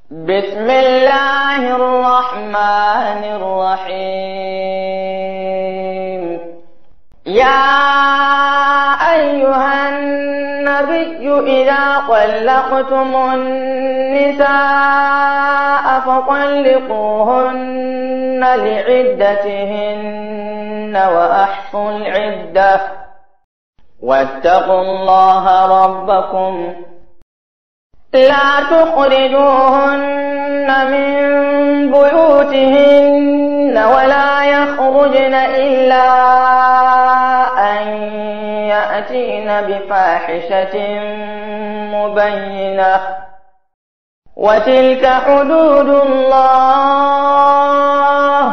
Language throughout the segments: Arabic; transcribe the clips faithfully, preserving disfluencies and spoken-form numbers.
بسم الله الرحمن الرحيم. يا أيها النبي إذا طلقتم النساء فطلقوهن لعدتهن وأحصوا العدة واتقوا الله ربكم لا تخرجوهن من بيوتهن ولا يخرجن إلا أن يأتين بفاحشة مبينة وتلك حدود الله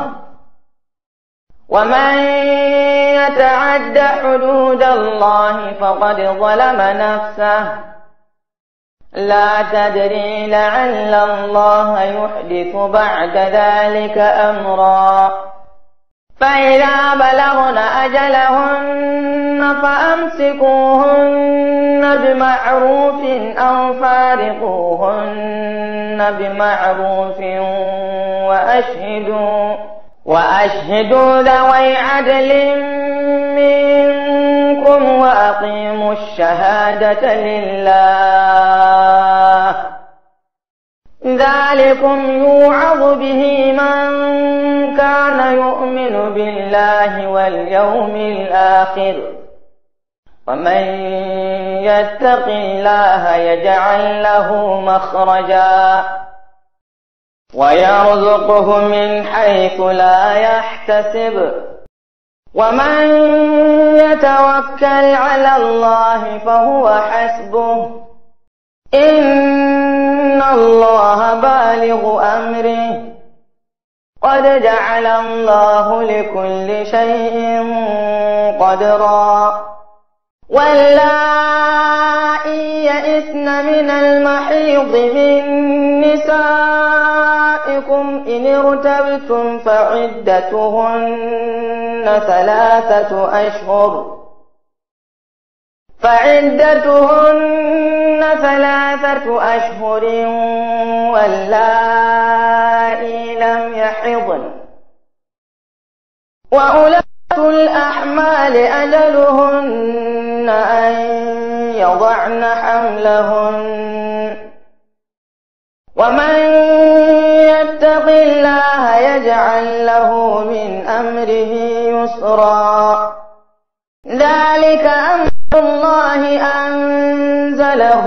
ومن يتعد حدود الله فقد ظلم نفسه لا تدري لعل الله يحدث بعد ذلك أمرا. فإذا بلغن أجلهن فأمسكوهن بمعروف أو فارقوهن بمعروف وأشهدوا وأشهدوا ذوي عدل منكم وأقيموا الشهادة لله ذلكم يوعظ به من كان يؤمن بالله واليوم الآخر ومن يتق الله يجعل له مخرجا ويرزقه من حيث لا يحتسب ومن يتوكل على الله فهو حسبه إن الله بالغ أمره قد جعل الله لكل شيء قدرا. واللائي يئسن من المحيض من نسائكم إن ارتبتم فعدتهن ثلاثة أشهر فعدتهن ثلاثة أشهر واللائي لم يحضن وأولاة الأحمال أجلهن أن يضعن حملهن ومن يتق الله يجعل له من أمره يسرا. ذلك أمر الله أنزله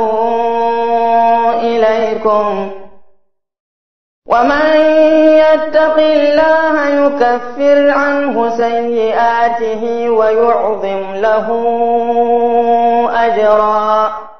إليكم ومن يتق الله يكفر عنه سيئاته ويعظم له أجرا.